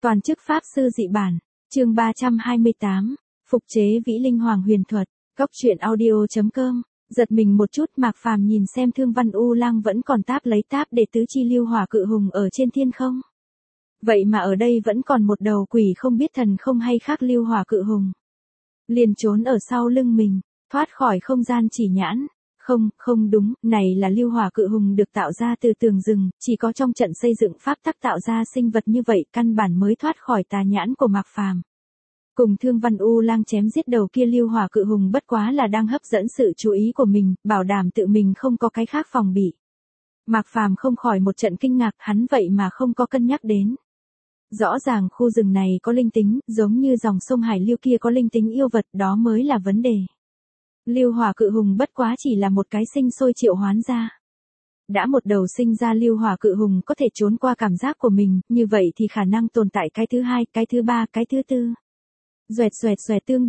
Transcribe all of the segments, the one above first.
Toàn chức pháp sư dị bản, chương 328, phục chế vĩ linh hoàng huyền thuật, góc truyện audio.com. Giật mình một chút, Mạc Phàm nhìn xem Thương Văn U Lang vẫn còn táp lấy táp để tứ chi lưu hỏa cự hùng ở trên thiên không. Vậy mà ở đây vẫn còn một đầu quỷ không biết thần không hay khác lưu hỏa cự hùng. Liền trốn ở sau lưng mình, thoát khỏi không gian chỉ nhãn. Không đúng, này là lưu hỏa cự hùng được tạo ra từ tường rừng, chỉ có trong trận xây dựng pháp tắc tạo ra sinh vật như vậy căn bản mới thoát khỏi tà nhãn của Mạc Phàm. Cùng Thương Văn U Lang chém giết đầu kia lưu hỏa cự hùng bất quá là đang hấp dẫn sự chú ý của mình, bảo đảm tự mình không có cái khác phòng bị. Mạc Phàm không khỏi một trận kinh ngạc, hắn vậy mà không có cân nhắc đến. Rõ ràng khu rừng này có linh tính, giống như dòng sông Hải Lưu kia có linh tính yêu vật, đó mới là vấn đề. Lưu hỏa cự hùng bất quá chỉ là một cái sinh sôi triệu hoán ra. Đã một đầu sinh ra lưu hỏa cự hùng có thể trốn qua cảm giác của mình, như vậy thì khả năng tồn tại cái thứ hai, cái thứ ba, cái thứ tư. Xoẹt tương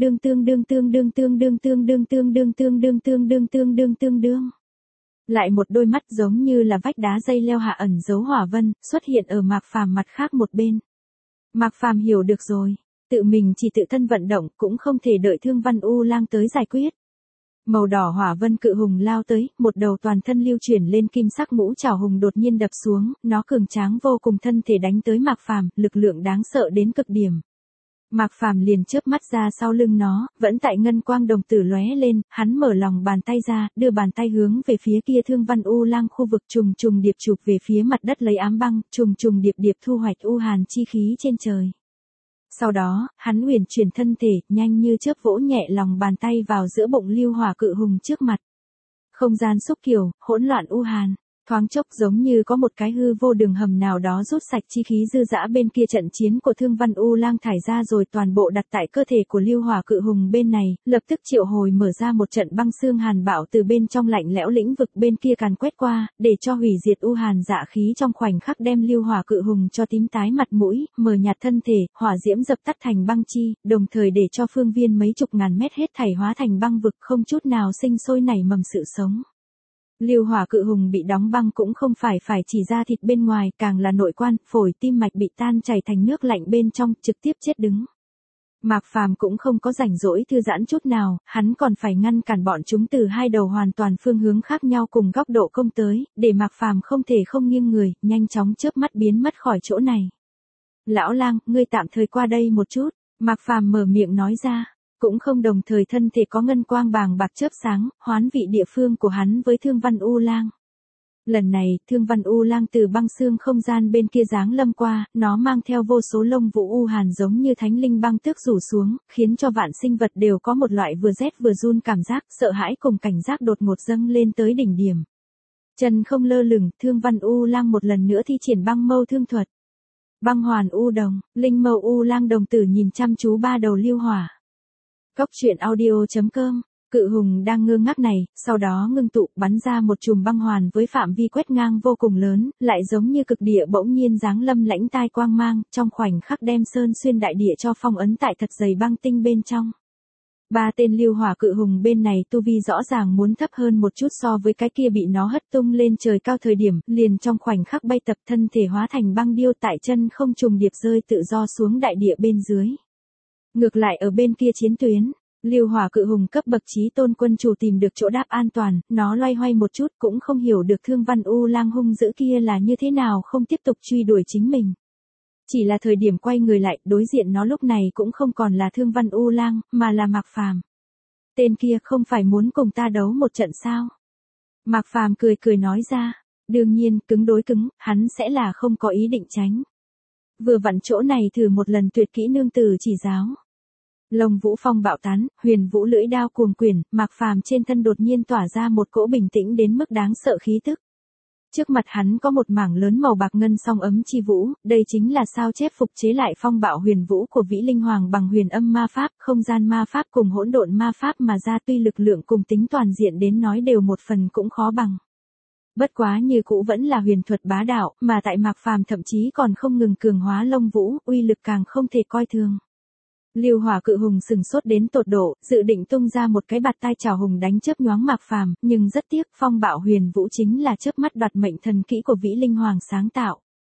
đương. Lại một đôi mắt giống như là vách đá dây leo hạ ẩn dấu hỏa vân, xuất hiện ở Mạc Phàm mặt khác một bên. Mạc Phàm hiểu được rồi, tự mình chỉ tự thân vận động cũng không thể đợi Thương Văn U Lang tới giải quyết. Màu đỏ hỏa vân cự hùng lao tới, một đầu toàn thân lưu chuyển lên kim sắc ngũ trảo hùng đột nhiên đập xuống, nó cường tráng vô cùng thân thể đánh tới Mạc Phàm, lực lượng đáng sợ đến cực điểm. Mạc Phàm liền chớp mắt ra sau lưng nó, vẫn tại ngân quang đồng tử lóe lên, hắn mở lòng bàn tay ra, đưa bàn tay hướng về phía kia Thương Văn U Lang khu vực trùng điệp chụp về phía mặt đất lấy ám băng, trùng điệp thu hoạch u hàn chi khí trên trời. Sau đó, hắn huyền chuyển thân thể, nhanh như chớp vỗ nhẹ lòng bàn tay vào giữa bụng lưu hỏa cự hùng trước mặt. Không gian xúc kiều, hỗn loạn u hàn, thoáng chốc giống như có một cái hư vô đường hầm nào đó rút sạch chi khí dư dã bên kia trận chiến của Thương Văn U Lang thải ra rồi toàn bộ đặt tại cơ thể của lưu hỏa cự hùng bên này, lập tức triệu hồi mở ra một trận băng xương hàn bạo từ bên trong lạnh lẽo lĩnh vực bên kia càn quét qua, để cho hủy diệt u hàn dạ khí trong khoảnh khắc đem lưu hỏa cự hùng cho tím tái mặt mũi, mờ nhạt thân thể, hỏa diễm dập tắt thành băng chi, đồng thời để cho phương viên mấy chục ngàn mét hết thảy hóa thành băng vực, không chút nào sinh sôi nảy mầm sự sống. Lưu hỏa cự hùng bị đóng băng cũng không phải chỉ da thịt bên ngoài, càng là nội quan, phổi tim mạch bị tan chảy thành nước lạnh bên trong, trực tiếp chết đứng. Mạc Phàm cũng không có rảnh rỗi thư giãn chút nào, hắn còn phải ngăn cản bọn chúng từ hai đầu hoàn toàn phương hướng khác nhau cùng góc độ công tới, để Mạc Phàm không thể không nghiêng người, nhanh chóng chớp mắt biến mất khỏi chỗ này. Lão Lang, ngươi tạm thời qua đây một chút, Mạc Phàm mở miệng nói ra. Cũng không đồng thời thân thể có ngân quang bàng bạc chớp sáng, hoán vị địa phương của hắn với Thương Văn U Lang. Lần này, Thương Văn U Lang từ băng xương không gian bên kia giáng lâm qua, nó mang theo vô số lông vũ u hàn giống như thánh linh băng tước rủ xuống, khiến cho vạn sinh vật đều có một loại vừa rét vừa run cảm giác, sợ hãi cùng cảnh giác đột ngột dâng lên tới đỉnh điểm. Chân không lơ lửng, Thương Văn U Lang một lần nữa thi triển băng mâu thương thuật. Băng hoàn u đồng, linh mâu U Lang đồng tử nhìn chăm chú ba đầu lưu hỏa. Góc truyện audio.com, cự hùng đang ngơ ngác này, sau đó ngưng tụ bắn ra một chùm băng hoàn với phạm vi quét ngang vô cùng lớn, lại giống như cực địa bỗng nhiên giáng lâm lãnh tai quang mang, trong khoảnh khắc đem sơn xuyên đại địa cho phong ấn tại thật dày băng tinh bên trong. Ba tên lưu hỏa cự hùng bên này tu vi rõ ràng muốn thấp hơn một chút so với cái kia bị nó hất tung lên trời cao thời điểm, liền trong khoảnh khắc bay tập thân thể hóa thành băng điêu tại chân không trùng điệp rơi tự do xuống đại địa bên dưới. Ngược lại ở bên kia chiến tuyến, lưu hỏa cự hùng cấp bậc chí tôn quân chủ tìm được chỗ đáp an toàn, nó loay hoay một chút cũng không hiểu được Thương Văn U Lang hung dữ kia là như thế nào không tiếp tục truy đuổi chính mình. Chỉ là thời điểm quay người lại, đối diện nó lúc này cũng không còn là Thương Văn U Lang, mà là Mạc Phàm. Tên kia không phải muốn cùng ta đấu một trận sao? Mạc Phàm cười nói ra, đương nhiên, cứng đối cứng, hắn sẽ là không có ý định tránh. Vừa vặn chỗ này thử một lần tuyệt kỹ nương tử chỉ giáo. Lông vũ phong bạo tán, huyền vũ lưỡi đao cuồng quyển, Mạc Phàm trên thân đột nhiên tỏa ra một cỗ bình tĩnh đến mức đáng sợ khí tức. Trước mặt hắn có một mảng lớn màu bạc ngân song ấm chi vũ, đây chính là sao chép phục chế lại phong bạo huyền vũ của vĩ linh hoàng bằng huyền âm ma pháp, không gian ma pháp cùng hỗn độn ma pháp mà ra, tuy lực lượng cùng tính toàn diện đến nói đều một phần cũng khó bằng. Bất quá như cũ vẫn là huyền thuật bá đạo, mà tại Mạc Phàm thậm chí còn không ngừng cường hóa lông vũ, uy lực càng không thể coi thường. Lưu hỏa cự hùng sừng sốt đến tột độ, dự định tung ra một cái bạt tai chảo hùng đánh chớp nhoáng Mạc Phàm, nhưng rất tiếc phong bạo huyền vũ chính là chớp mắt đoạt mệnh thần kỹ của vĩ linh hoàng sáng tạo.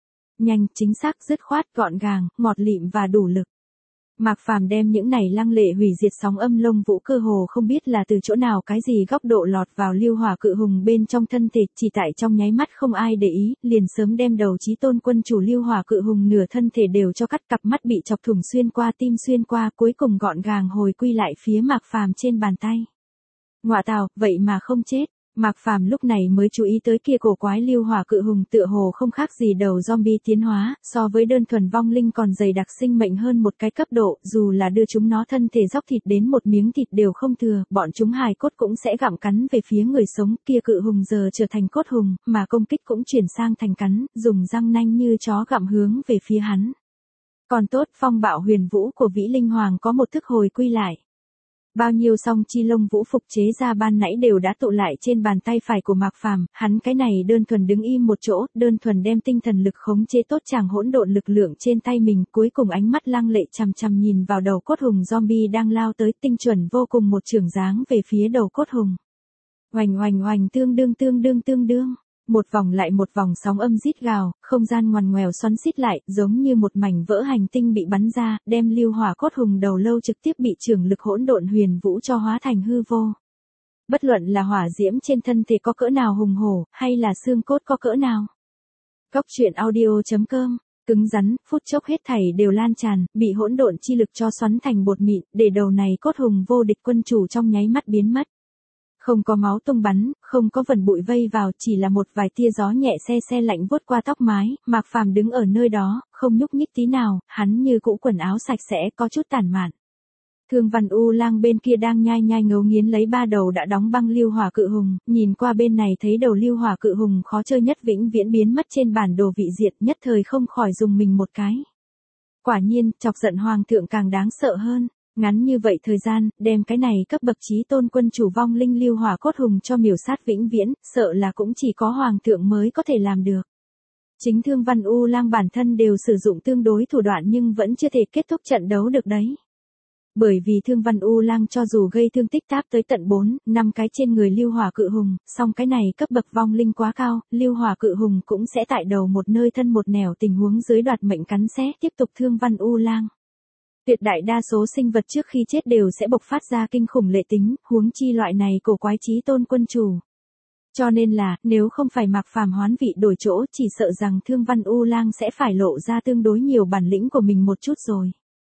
nhanh, chính xác, dứt khoát, gọn gàng, ngọt lịm và đủ lực. Mạc Phàm đem những này lăng lệ hủy diệt sóng âm lông vũ cơ hồ không biết là từ chỗ nào cái gì góc độ lọt vào Lưu Hỏa Cự Hùng bên trong thân thể, chỉ tại trong nháy mắt không ai để ý, liền sớm đem đầu Chí Tôn quân chủ Lưu Hỏa Cự Hùng nửa thân thể đều cho cắt, cặp mắt bị chọc thủng xuyên qua tim xuyên qua, cuối cùng gọn gàng hồi quy lại phía Mạc Phàm trên bàn tay. Ngọa tào, vậy mà không chết. Mạc Phàm lúc này mới chú ý tới kia cổ quái Lưu Hỏa Cự Hùng tựa hồ không khác gì đầu zombie tiến hóa, so với đơn thuần vong linh còn dày đặc sinh mệnh hơn một cái cấp độ, dù là đưa chúng nó thân thể dóc thịt đến một miếng thịt đều không thừa, bọn chúng hài cốt cũng sẽ gặm cắn về phía người sống, kia cự hùng giờ trở thành cốt hùng, mà công kích cũng chuyển sang thành cắn, dùng răng nanh như chó gặm hướng về phía hắn. Còn tốt, phong bạo huyền vũ của Vĩ Linh Hoàng có một thức hồi quy lại. Bao nhiêu song chi lông vũ phục chế ra ban nãy đều đã tụ lại trên bàn tay phải của Mạc Phàm, hắn cái này đơn thuần đứng im một chỗ, đơn thuần đem tinh thần lực khống chế tốt chàng hỗn độn lực lượng trên tay mình, cuối cùng ánh mắt lăng lệ chằm chằm nhìn vào đầu cốt hùng zombie đang lao tới, tinh chuẩn vô cùng một chưởng giáng về phía đầu cốt hùng. Oành oành oành, tương đương. Một vòng lại một vòng sóng âm rít gào, không gian ngoằn ngoèo xoắn xít lại, giống như một mảnh vỡ hành tinh bị bắn ra, đem Lưu Hỏa cốt hùng đầu lâu trực tiếp bị chưởng lực hỗn độn huyền vũ cho hóa thành hư vô. Bất luận là hỏa diễm trên thân thể có cỡ nào hùng hổ, hay là xương cốt có cỡ nào. Góc truyện audio.com, cứng rắn, phút chốc hết thảy đều lan tràn, bị hỗn độn chi lực cho xoắn thành bột mịn, để đầu này cốt hùng vô địch quân chủ trong nháy mắt biến mất. Không có máu tung bắn, không có vần bụi vây vào, chỉ là một vài tia gió nhẹ se lạnh vuốt qua tóc mái, Mạc Phàm đứng ở nơi đó, không nhúc nhích tí nào, hắn như cũ quần áo sạch sẽ, có chút tản mạn. Thương Văn U Lang bên kia đang nhai ngấu nghiến lấy ba đầu đã đóng băng Lưu Hỏa Cự Hùng, nhìn qua bên này thấy đầu Lưu Hỏa Cự Hùng khó chơi nhất vĩnh viễn biến mất trên bản đồ vị diệt, nhất thời không khỏi dùng mình một cái. Quả nhiên, chọc giận hoàng thượng càng đáng sợ hơn. Ngắn như vậy thời gian, đem cái này cấp bậc chí tôn quân chủ vong linh Lưu Hỏa cốt hùng cho miểu sát vĩnh viễn, sợ là cũng chỉ có hoàng thượng mới có thể làm được. Chính Thương Văn U Lang bản thân đều sử dụng tương đối thủ đoạn nhưng vẫn chưa thể kết thúc trận đấu được đấy. Bởi vì Thương Văn U Lang cho dù gây thương tích táp tới tận 4-5 cái trên người Lưu Hỏa Cự Hùng, song cái này cấp bậc vong linh quá cao, Lưu Hỏa Cự Hùng cũng sẽ tại đầu một nơi thân một nẻo tình huống dưới đoạt mệnh cắn xé tiếp tục Thương Văn U Lang. Tuyệt đại đa số sinh vật trước khi chết đều sẽ bộc phát ra kinh khủng lệ tính, huống chi loại này cổ quái chí tôn quân chủ. Cho nên là, nếu không phải Mạc Phàm hoán vị đổi chỗ, chỉ sợ rằng Thương Văn U Lang sẽ phải lộ ra tương đối nhiều bản lĩnh của mình một chút rồi.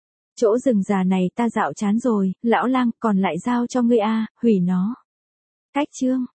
Chỗ rừng già này ta dạo chán rồi, lão lang, còn lại giao cho ngươi a, hủy nó. Cách chương.